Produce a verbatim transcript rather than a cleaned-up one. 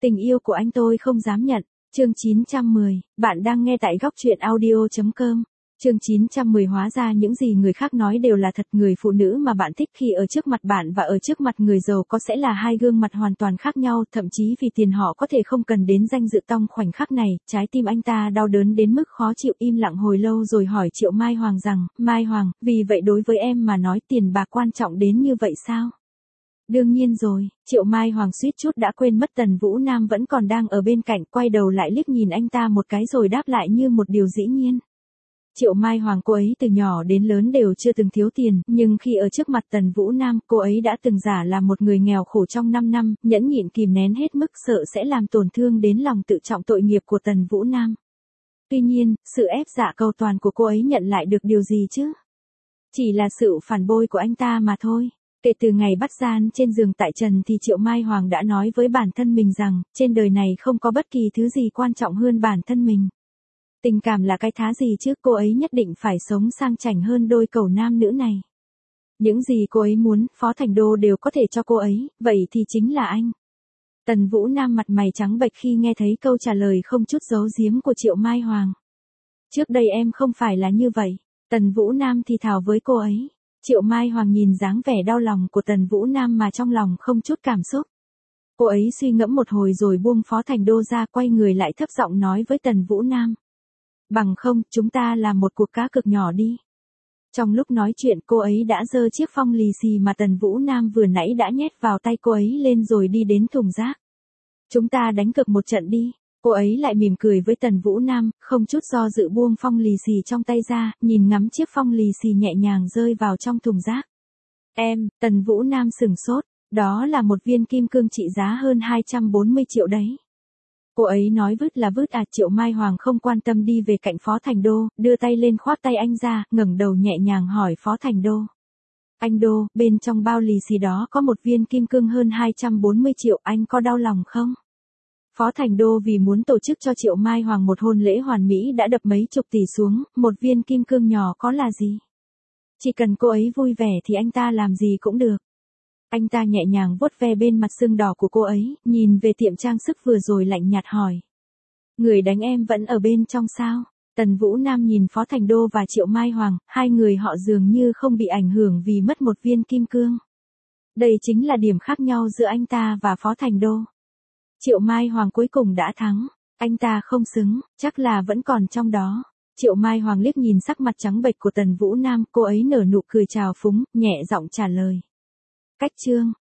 Tình yêu của anh tôi không dám nhận. Chương chín trăm mười, bạn đang nghe tại góc truyện audio chấm com. Chương chín trăm mười hóa ra những gì người khác nói đều là thật. Người phụ nữ mà bạn thích khi ở trước mặt bạn và ở trước mặt người giàu có sẽ là hai gương mặt hoàn toàn khác nhau, thậm chí vì tiền họ có thể không cần đến danh dự. Trong khoảnh khắc này, trái tim anh ta đau đớn đến mức khó chịu, im lặng hồi lâu rồi hỏi Triệu Mai Hoàng rằng, Mai Hoàng, vì vậy đối với em mà nói tiền bạc quan trọng đến như vậy sao? Đương nhiên rồi, Triệu Mai Hoàng suýt chút đã quên mất Tần Vũ Nam vẫn còn đang ở bên cạnh, quay đầu lại liếc nhìn anh ta một cái rồi đáp lại như một điều dĩ nhiên. Triệu Mai Hoàng, cô ấy từ nhỏ đến lớn đều chưa từng thiếu tiền, nhưng khi ở trước mặt Tần Vũ Nam, cô ấy đã từng giả là một người nghèo khổ trong năm năm, nhẫn nhịn kìm nén hết mức, sợ sẽ làm tổn thương đến lòng tự trọng tội nghiệp của Tần Vũ Nam. Tuy nhiên, sự ép dạ cầu toàn của cô ấy nhận lại được điều gì chứ? Chỉ là sự phản bội của anh ta mà thôi. Kể từ ngày bắt gian trên giường tại trần thì Triệu Mai Hoàng đã nói với bản thân mình rằng, trên đời này không có bất kỳ thứ gì quan trọng hơn bản thân mình. Tình cảm là cái thá gì chứ, cô ấy nhất định phải sống sang chảnh hơn đôi cẩu nam nữ này. Những gì cô ấy muốn, Phó Thành Đô đều có thể cho cô ấy, vậy thì chính là anh. Tần Vũ Nam mặt mày trắng bệch khi nghe thấy câu trả lời không chút giấu giếm của Triệu Mai Hoàng. Trước đây em không phải là như vậy, Tần Vũ Nam thì thào với cô ấy. Triệu Mai Hoàng nhìn dáng vẻ đau lòng của Tần Vũ Nam mà trong lòng không chút cảm xúc. Cô ấy suy ngẫm một hồi rồi buông Phó Thành Đô ra, quay người lại thấp giọng nói với Tần Vũ Nam. Bằng không, chúng ta làm một cuộc cá cược nhỏ đi. Trong lúc nói chuyện, cô ấy đã giơ chiếc phong lì xì mà Tần Vũ Nam vừa nãy đã nhét vào tay cô ấy lên rồi đi đến thùng rác. Chúng ta đánh cược một trận đi. Cô ấy lại mỉm cười với Tần Vũ Nam, không chút do dự buông phong lì xì trong tay ra, nhìn ngắm chiếc phong lì xì nhẹ nhàng rơi vào trong thùng rác. Em, Tần Vũ Nam sừng sốt, đó là một viên kim cương trị giá hơn hai trăm bốn mươi triệu đấy. Cô ấy nói vứt là vứt à? Triệu Mai Hoàng không quan tâm đi về cạnh Phó Thành Đô, đưa tay lên khoác tay anh ra, ngẩng đầu nhẹ nhàng hỏi Phó Thành Đô. Anh Đô, bên trong bao lì xì đó có một viên kim cương hơn hai trăm bốn mươi triệu, anh có đau lòng không? Phó Thành Đô vì muốn tổ chức cho Triệu Mai Hoàng một hôn lễ hoàn mỹ đã đập mấy chục tỷ xuống, một viên kim cương nhỏ có là gì? Chỉ cần cô ấy vui vẻ thì anh ta làm gì cũng được. Anh ta nhẹ nhàng vuốt ve bên mặt sưng đỏ của cô ấy, nhìn về tiệm trang sức vừa rồi lạnh nhạt hỏi. Người đánh em vẫn ở bên trong sao? Tần Vũ Nam nhìn Phó Thành Đô và Triệu Mai Hoàng, hai người họ dường như không bị ảnh hưởng vì mất một viên kim cương. Đây chính là điểm khác nhau giữa anh ta và Phó Thành Đô. Triệu Mai Hoàng cuối cùng đã thắng, anh ta không xứng, chắc là vẫn còn trong đó. Triệu Mai Hoàng liếc nhìn sắc mặt trắng bệch của Tần Vũ Nam, cô ấy nở nụ cười trào phúng, nhẹ giọng trả lời. Cách chương,